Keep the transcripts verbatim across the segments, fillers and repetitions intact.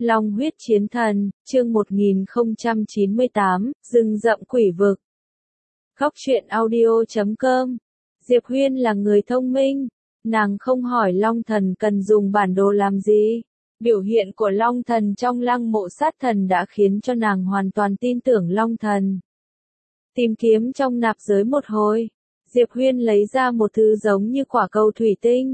Long huyết chiến thần, chương một nghìn không trăm chín mươi tám, rừng rậm quỷ vực. Góc truyện audio chấm com. Diệp Huyên là người thông minh, nàng không hỏi Long Thần cần dùng bản đồ làm gì. Biểu hiện của Long Thần trong lăng mộ sát thần đã khiến cho nàng hoàn toàn tin tưởng Long Thần. Tìm kiếm trong nạp giới một hồi, Diệp Huyên lấy ra một thứ giống như quả cầu thủy tinh.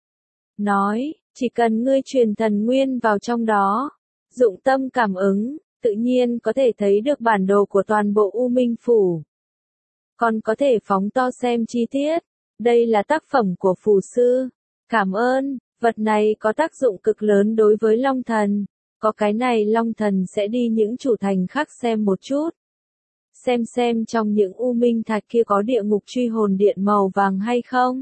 Nói, chỉ cần ngươi truyền thần nguyên vào trong đó, dụng tâm cảm ứng, tự nhiên có thể thấy được bản đồ của toàn bộ U Minh Phủ. Còn có thể phóng to xem chi tiết, đây là tác phẩm của phù sư. Cảm ơn, vật này có tác dụng cực lớn đối với Long Thần. Có cái này Long Thần sẽ đi những chủ thành khác xem một chút. Xem xem trong những U Minh thạch kia có địa ngục truy hồn điện màu vàng hay không.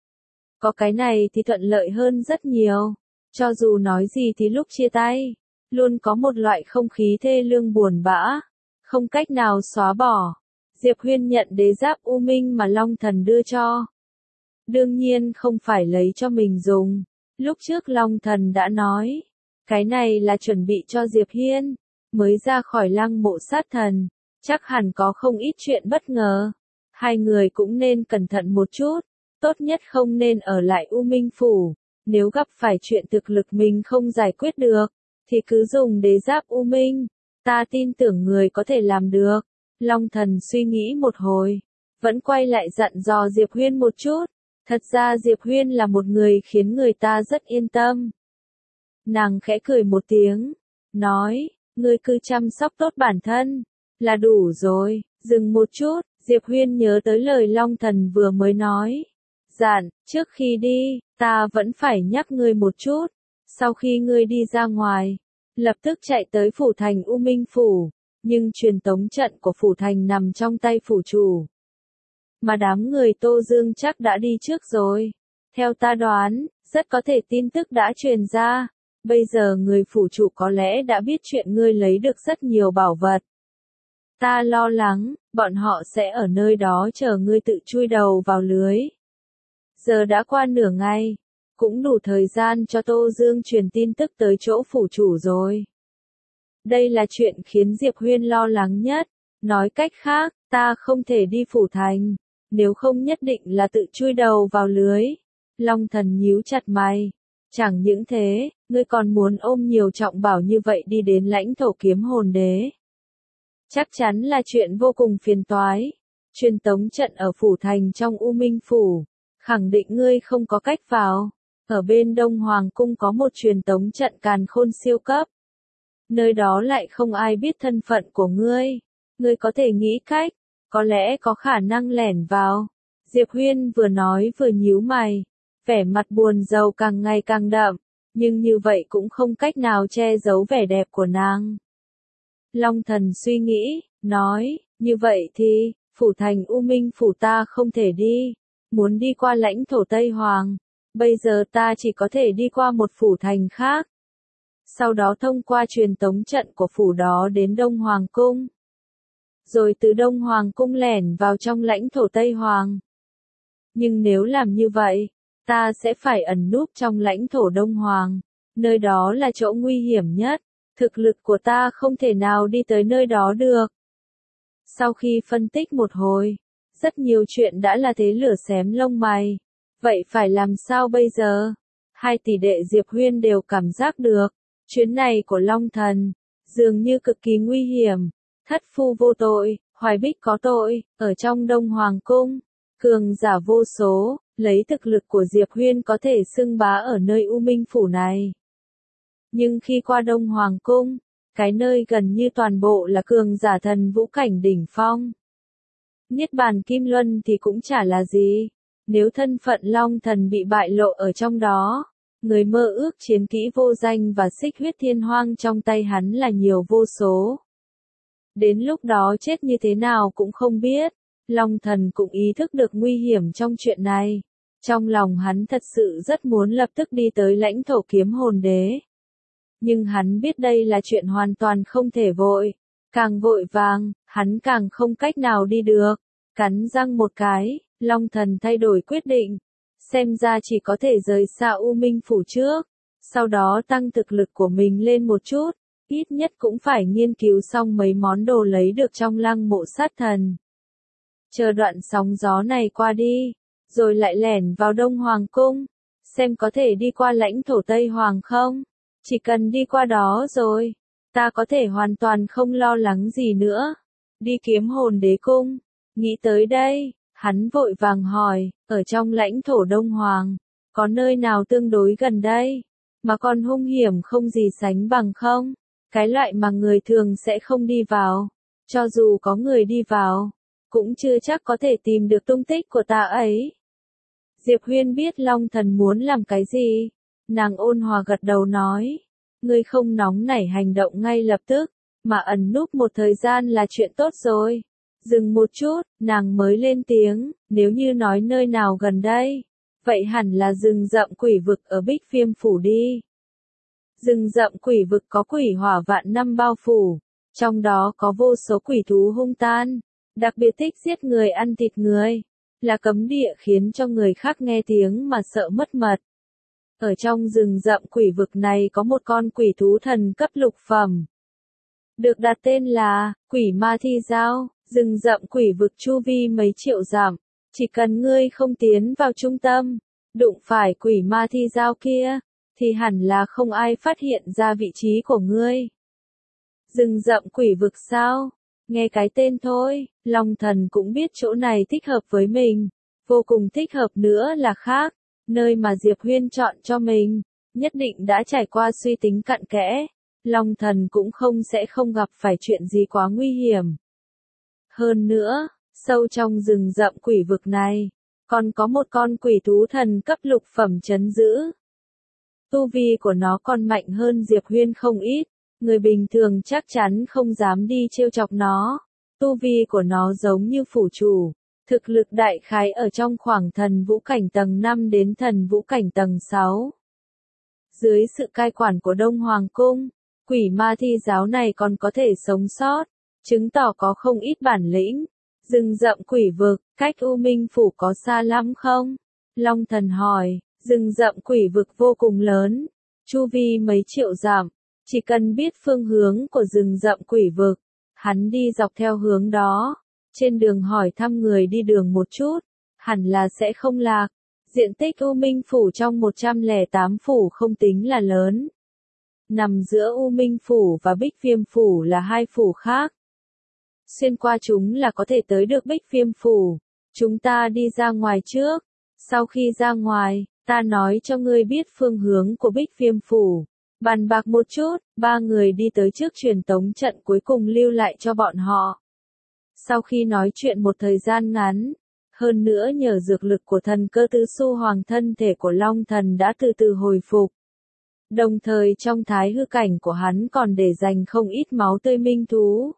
Có cái này thì thuận lợi hơn rất nhiều. Cho dù nói gì thì lúc chia tay, luôn có một loại không khí thê lương buồn bã, không cách nào xóa bỏ. Diệp Huyên nhận đế giáp U Minh mà Long Thần đưa cho. Đương nhiên không phải lấy cho mình dùng. Lúc trước Long Thần đã nói, cái này là chuẩn bị cho Diệp Hiên, mới ra khỏi lăng mộ sát thần, chắc hẳn có không ít chuyện bất ngờ. Hai người cũng nên cẩn thận một chút, tốt nhất không nên ở lại U Minh Phủ, nếu gặp phải chuyện thực lực mình không giải quyết được, thì cứ dùng đế giáp U Minh, ta tin tưởng người có thể làm được. Long Thần suy nghĩ một hồi, vẫn quay lại dặn dò Diệp Huyên một chút. Thật ra Diệp Huyên là một người khiến người ta rất yên tâm. Nàng khẽ cười một tiếng, nói, ngươi cứ chăm sóc tốt bản thân, là đủ rồi. Dừng một chút, Diệp Huyên nhớ tới lời Long Thần vừa mới nói. Dặn, trước khi đi, ta vẫn phải nhắc ngươi một chút. Sau khi ngươi đi ra ngoài, lập tức chạy tới phủ thành U Minh Phủ. Nhưng truyền tống trận của phủ thành nằm trong tay phủ chủ. Mà đám người Tô Dương chắc đã đi trước rồi. Theo ta đoán, rất có thể tin tức đã truyền ra. Bây giờ người phủ chủ có lẽ đã biết chuyện ngươi lấy được rất nhiều bảo vật. Ta lo lắng, bọn họ sẽ ở nơi đó chờ ngươi tự chui đầu vào lưới. Giờ đã qua nửa ngày, cũng đủ thời gian cho Tô Dương truyền tin tức tới chỗ phủ chủ rồi. Đây là chuyện khiến Diệp Huyên lo lắng nhất. Nói cách khác, ta không thể đi phủ thành, nếu không nhất định là tự chui đầu vào lưới. Long Thần nhíu chặt mày. Chẳng những thế, ngươi còn muốn ôm nhiều trọng bảo như vậy đi đến lãnh thổ kiếm hồn đế. Chắc chắn là chuyện vô cùng phiền toái. Truyền tống trận ở phủ thành trong U Minh Phủ, khẳng định ngươi không có cách vào. Ở bên Đông Hoàng Cung có một truyền tống trận càn khôn siêu cấp. Nơi đó lại không ai biết thân phận của ngươi. Ngươi có thể nghĩ cách, có lẽ có khả năng lẻn vào. Diệp Huyên vừa nói vừa nhíu mày, vẻ mặt buồn rầu càng ngày càng đậm, nhưng như vậy cũng không cách nào che giấu vẻ đẹp của nàng. Long Thần suy nghĩ, nói, như vậy thì, phủ thành U Minh Phủ ta không thể đi, muốn đi qua lãnh thổ Tây Hoàng, bây giờ ta chỉ có thể đi qua một phủ thành khác. Sau đó thông qua truyền tống trận của phủ đó đến Đông Hoàng Cung. Rồi từ Đông Hoàng Cung lẻn vào trong lãnh thổ Tây Hoàng. Nhưng nếu làm như vậy, ta sẽ phải ẩn núp trong lãnh thổ Đông Hoàng. Nơi đó là chỗ nguy hiểm nhất. Thực lực của ta không thể nào đi tới nơi đó được. Sau khi phân tích một hồi, rất nhiều chuyện đã là thế lửa xém lông mày. Vậy phải làm sao bây giờ? Hai tỷ đệ Diệp Huyên đều cảm giác được. Chuyến này của Long Thần, dường như cực kỳ nguy hiểm. Thất phu vô tội, Hoài Bích có tội, ở trong Đông Hoàng Cung, cường giả vô số, lấy thực lực của Diệp Huyên có thể xưng bá ở nơi U Minh Phủ này. Nhưng khi qua Đông Hoàng Cung, cái nơi gần như toàn bộ là cường giả thần vũ cảnh đỉnh phong. Niết bàn Kim Luân thì cũng chả là gì, nếu thân phận Long Thần bị bại lộ ở trong đó. Người mơ ước chiến kỹ vô danh và xích huyết thiên hoang trong tay hắn là nhiều vô số. Đến lúc đó chết như thế nào cũng không biết. Long Thần cũng ý thức được nguy hiểm trong chuyện này. Trong lòng hắn thật sự rất muốn lập tức đi tới lãnh thổ kiếm hồn đế. Nhưng hắn biết đây là chuyện hoàn toàn không thể vội. Càng vội vàng, hắn càng không cách nào đi được. Cắn răng một cái, Long Thần thay đổi quyết định. Xem ra chỉ có thể rời xa U Minh Phủ trước. sau đó tăng thực lực của mình lên một chút, ít nhất cũng phải nghiên cứu xong mấy món đồ lấy được trong lăng mộ sát thần. Chờ đoạn sóng gió này qua đi, rồi lại lẻn vào Đông Hoàng Cung, xem có thể đi qua lãnh thổ Tây Hoàng không. Chỉ cần đi qua đó rồi, ta có thể hoàn toàn không lo lắng gì nữa. Đi kiếm hồn đế cung. Nghĩ tới đây, hắn vội vàng hỏi, ở trong lãnh thổ Đông Hoàng, có nơi nào tương đối gần đây, mà còn hung hiểm không gì sánh bằng không? Cái loại mà người thường sẽ không đi vào, cho dù có người đi vào, cũng chưa chắc có thể tìm được tung tích của ta ấy. Diệp Huyên biết Long Thần muốn làm cái gì, nàng ôn hòa gật đầu nói, ngươi không nóng nảy hành động ngay lập tức, mà ẩn núp một thời gian là chuyện tốt rồi. Dừng một chút, nàng mới lên tiếng, nếu như nói nơi nào gần đây, vậy hẳn là rừng rậm quỷ vực ở Bích Viêm Phủ đi. Rừng rậm quỷ vực có quỷ hỏa vạn năm bao phủ, trong đó có vô số quỷ thú hung tan, đặc biệt thích giết người ăn thịt người, là cấm địa khiến cho người khác nghe tiếng mà sợ mất mật. Ở trong rừng rậm quỷ vực này có một con quỷ thú thần cấp lục phẩm, được đặt tên là Quỷ Ma Thi Dao. Rừng rậm quỷ vực chu vi mấy triệu dặm, chỉ cần ngươi không tiến vào trung tâm, đụng phải Quỷ Ma Thi Dao kia, thì hẳn là không ai phát hiện ra vị trí của ngươi. Rừng rậm quỷ vực sao? Nghe cái tên thôi, Long Thần cũng biết chỗ này thích hợp với mình, vô cùng thích hợp nữa là khác, nơi mà Diệp Huyên chọn cho mình, nhất định đã trải qua suy tính cặn kẽ, Long Thần cũng không sẽ không gặp phải chuyện gì quá nguy hiểm. Hơn nữa, sâu trong rừng rậm quỷ vực này, còn có một con quỷ thú thần cấp lục phẩm trấn giữ. Tu vi của nó còn mạnh hơn Diệp Huyên không ít, người bình thường chắc chắn không dám đi trêu chọc nó. Tu vi của nó giống như phủ chủ, thực lực đại khái ở trong khoảng thần vũ cảnh tầng năm đến thần vũ cảnh tầng sáu. Dưới sự cai quản của Đông Hoàng Cung, Quỷ Ma Thi Giáo này còn có thể sống sót, chứng tỏ có không ít bản lĩnh. Rừng rậm quỷ vực, cách U Minh Phủ có xa lắm không? Long Thần hỏi, rừng rậm quỷ vực vô cùng lớn, chu vi mấy triệu dặm, chỉ cần biết phương hướng của rừng rậm quỷ vực, hắn đi dọc theo hướng đó, trên đường hỏi thăm người đi đường một chút, hẳn là sẽ không lạc. Diện tích U Minh Phủ trong một trăm lẻ tám phủ không tính là lớn. Nằm giữa U Minh Phủ và Bích Viêm Phủ là hai phủ khác. Xuyên qua chúng là có thể tới được Bích Viêm Phủ. Chúng ta đi ra ngoài trước. Sau khi ra ngoài, ta nói cho ngươi biết phương hướng của Bích Viêm Phủ. Bàn bạc một chút, ba người đi tới trước truyền tống trận cuối cùng lưu lại cho bọn họ. Sau khi nói chuyện một thời gian ngắn, hơn nữa nhờ dược lực của thần cơ tứ su hoàng, thân thể của Long Thần đã từ từ hồi phục. Đồng thời trong thái hư cảnh của hắn còn để dành không ít máu tươi minh thú.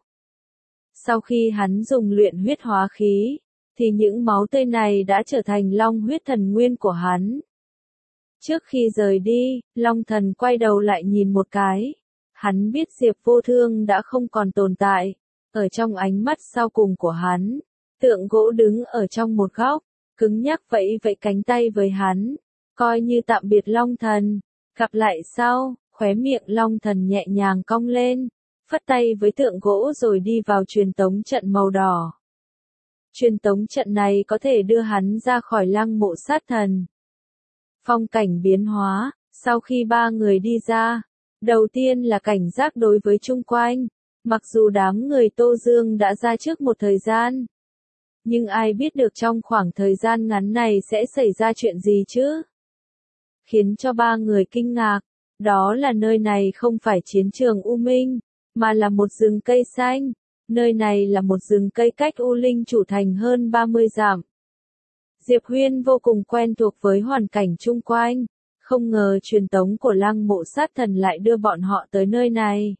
Sau khi hắn dùng luyện huyết hóa khí, thì những máu tươi này đã trở thành long huyết thần nguyên của hắn. Trước khi rời đi, Long Thần quay đầu lại nhìn một cái. Hắn biết Diệp Vô Thương đã không còn tồn tại. Ở trong ánh mắt sau cùng của hắn, tượng gỗ đứng ở trong một góc, cứng nhắc vẫy vẫy cánh tay với hắn, coi như tạm biệt Long Thần. Gặp lại sau, khóe miệng Long Thần nhẹ nhàng cong lên, phất tay với tượng gỗ rồi đi vào truyền tống trận màu đỏ. Truyền tống trận này có thể đưa hắn ra khỏi lăng mộ sát thần. Phong cảnh biến hóa, sau khi ba người đi ra, đầu tiên là cảnh giác đối với chung quanh, mặc dù đám người Tô Dương đã ra trước một thời gian. Nhưng ai biết được trong khoảng thời gian ngắn này sẽ xảy ra chuyện gì chứ? Khiến cho ba người kinh ngạc, đó là nơi này không phải chiến trường U Minh, mà là một rừng cây xanh. Nơi này là một rừng cây cách U Linh Chủ Thành hơn ba mươi dặm. Diệp Huyên vô cùng quen thuộc với hoàn cảnh chung quanh, không ngờ truyền tống của lăng mộ sát thần lại đưa bọn họ tới nơi này.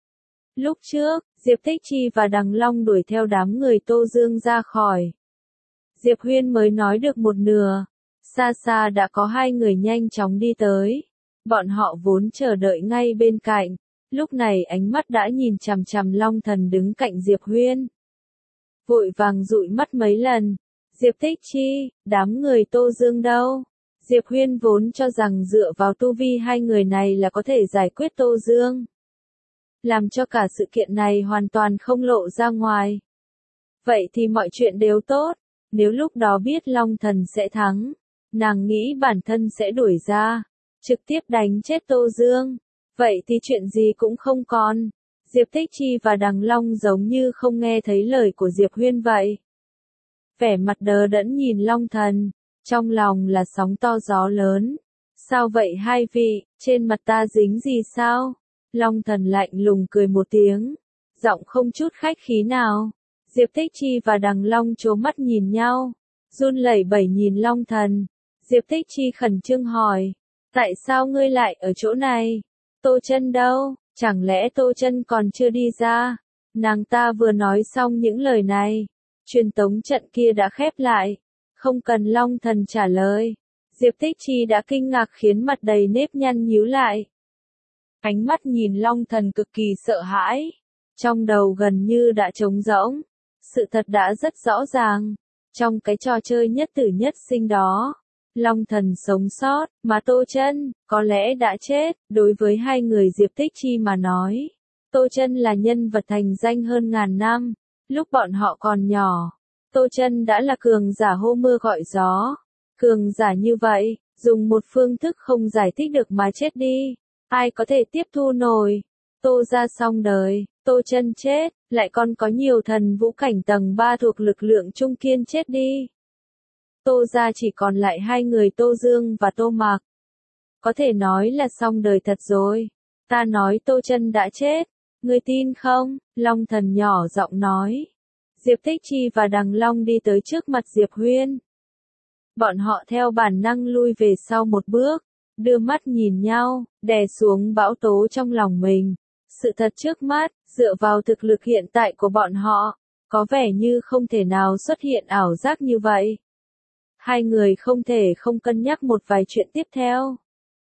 Lúc trước, Diệp Thích Chi và Đằng Long đuổi theo đám người Tô Dương ra khỏi. Diệp Huyên mới nói được một nửa, xa xa đã có hai người nhanh chóng đi tới. Bọn họ vốn chờ đợi ngay bên cạnh, lúc này ánh mắt đã nhìn chằm chằm Long Thần đứng cạnh Diệp Huyên. Vội vàng dụi mắt mấy lần. Diệp Thích Chi, đám người Tô Dương đâu? Diệp Huyên vốn cho rằng dựa vào tu vi hai người này là có thể giải quyết Tô Dương. Làm cho cả sự kiện này hoàn toàn không lộ ra ngoài. Vậy thì mọi chuyện đều tốt, nếu lúc đó biết Long Thần sẽ thắng, nàng nghĩ bản thân sẽ đuổi ra, trực tiếp đánh chết Tô Dương. Vậy thì chuyện gì cũng không còn. Diệp Tích Chi và Đằng Long giống như không nghe thấy lời của Diệp Huyên vậy. Vẻ mặt đờ đẫn nhìn Long Thần, trong lòng là sóng to gió lớn. Sao vậy hai vị, trên mặt ta dính gì sao? Long Thần lạnh lùng cười một tiếng, giọng không chút khách khí nào. Diệp Tích Chi và Đằng Long trố mắt nhìn nhau, run lẩy bẩy nhìn Long Thần. Diệp Tích Chi khẩn trương hỏi, tại sao ngươi lại ở chỗ này? Tô Chân đâu? Chẳng lẽ Tô Chân còn chưa đi ra? Nàng ta vừa nói xong những lời này, truyền tống trận kia đã khép lại, không cần Long Thần trả lời. Diệp Tích Chi đã kinh ngạc khiến mặt đầy nếp nhăn nhíu lại. Ánh mắt nhìn Long Thần cực kỳ sợ hãi, trong đầu gần như đã trống rỗng. Sự thật đã rất rõ ràng, trong cái trò chơi nhất tử nhất sinh đó, Long Thần sống sót, mà Tô Chân có lẽ đã chết. Đối với hai người Diệp Tích Chi mà nói, Tô Chân là nhân vật thành danh hơn ngàn năm. Lúc bọn họ còn nhỏ, Tô Chân đã là cường giả hô mưa gọi gió. Cường giả như vậy, dùng một phương thức không giải thích được mà chết đi, ai có thể tiếp thu nổi? Tô gia xong đời, Tô Chân chết, lại còn có nhiều thần vũ cảnh tầng ba thuộc lực lượng trung kiên chết đi. Tô gia chỉ còn lại hai người Tô Dương và Tô Mạc. Có thể nói là xong đời thật rồi. Ta nói Tô Chân đã chết, ngươi tin không? Long Thần nhỏ giọng nói. Diệp Tích Chi và Đằng Long đi tới trước mặt Diệp Huyên. Bọn họ theo bản năng lui về sau một bước, đưa mắt nhìn nhau, đè xuống bão tố trong lòng mình. Sự thật trước mắt, dựa vào thực lực hiện tại của bọn họ, có vẻ như không thể nào xuất hiện ảo giác như vậy. Hai người không thể không cân nhắc một vài chuyện tiếp theo.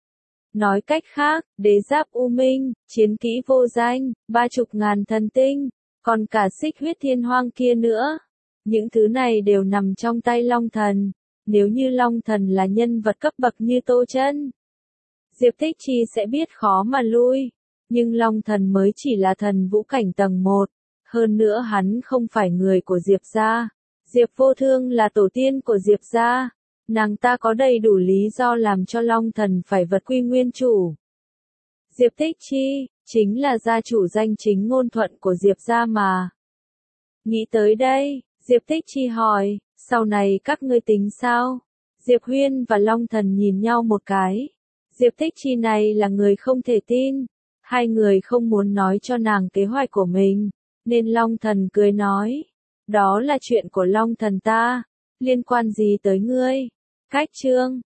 Nói cách khác, đế giáp U Minh, chiến kỹ vô danh, ba chục ngàn thần tinh, còn cả xích huyết thiên hoang kia nữa. Những thứ này đều nằm trong tay Long Thần. Nếu như Long Thần là nhân vật cấp bậc như Tô Chân, Diệp Tích Chi sẽ biết khó mà lui. Nhưng Long Thần mới chỉ là thần vũ cảnh tầng một. Hơn nữa hắn không phải người của Diệp gia. Diệp Vô Thương là tổ tiên của Diệp gia. Nàng ta có đầy đủ lý do làm cho Long Thần phải vật quy nguyên chủ. Diệp Tích Chi, chính là gia chủ danh chính ngôn thuận của Diệp gia mà. Nghĩ tới đây, Diệp Tích Chi hỏi, sau này các ngươi tính sao? Diệp Huyên và Long Thần nhìn nhau một cái. Diệp Tích Chi này là người không thể tin. Hai người không muốn nói cho nàng kế hoạch của mình, nên Long Thần cười nói, đó là chuyện của Long Thần ta, liên quan gì tới ngươi? Cách chương